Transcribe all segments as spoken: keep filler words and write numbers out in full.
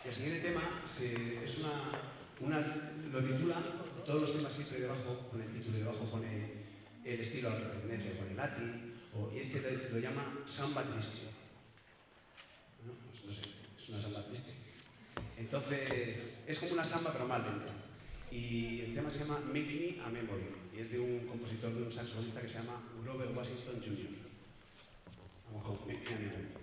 El siguiente tema se, es una, una, lo titula, todos los temas siempre debajo, con el título debajo pone el estilo al que pertenece, pone latín, o, y este lo, lo llama samba triste. Bueno, pues no sé, es una samba triste. Entonces, es como una samba pero más lenta. Y el tema se llama Make Me a Memory, y es de un compositor, de un saxofonista que se llama Grover Washington junior Vamos con Make Me a Memory.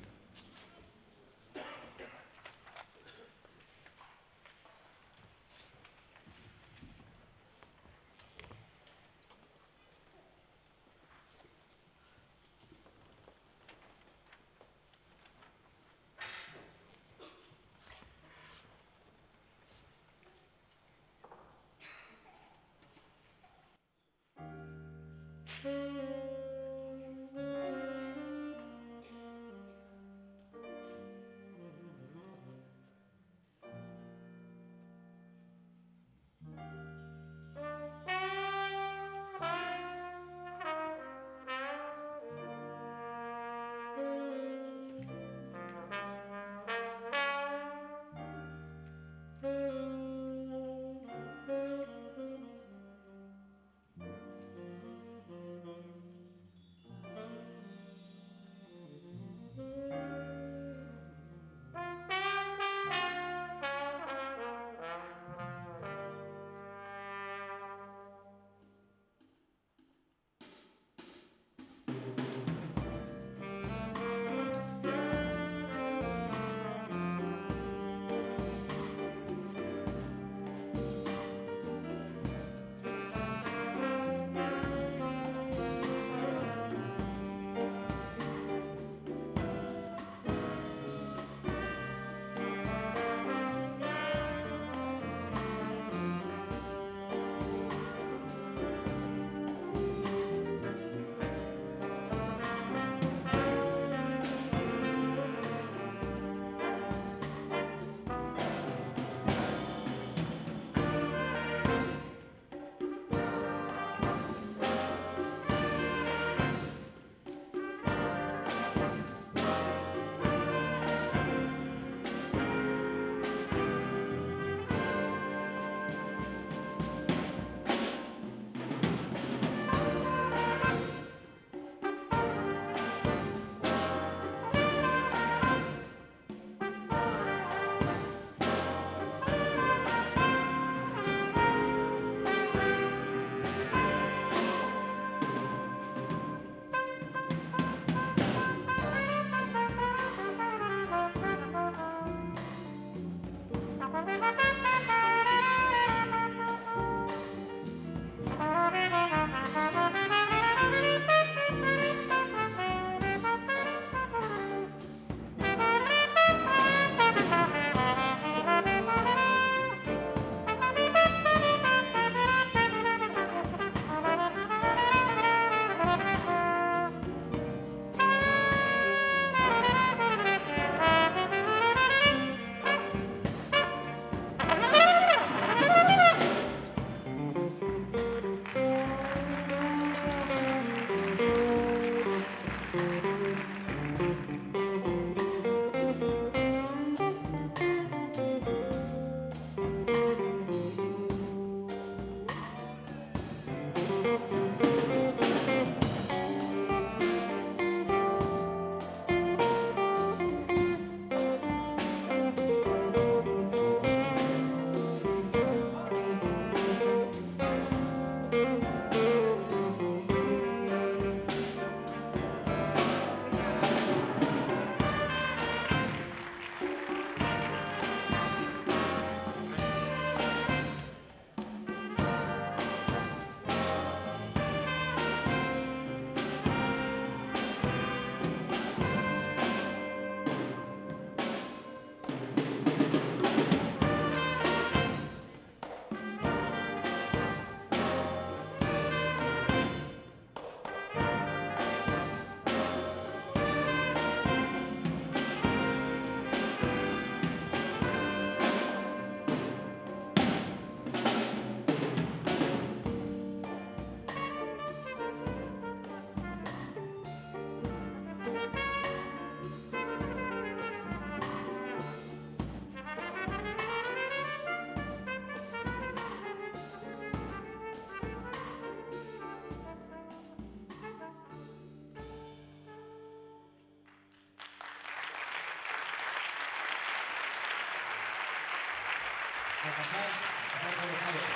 a pasar, a pasar por los lados.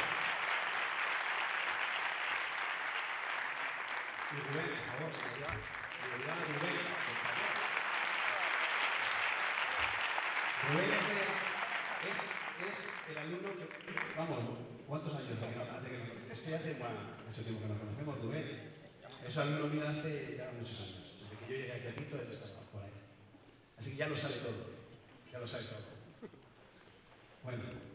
Y Rubén, por favor, se me llama, se me llama Rubén. Rubén es, de, es, es el alumno que, vamos, ¿cuántos años hace que no? Hace que no es que hace bueno, mucho tiempo que nos conocemos, Rubén. Es un alumno mío de hace ya muchos años. Desde que yo llegué aquí a Quito, él estaba por ahí. Así que ya lo sabe todo. Ya lo sabe todo. Bueno.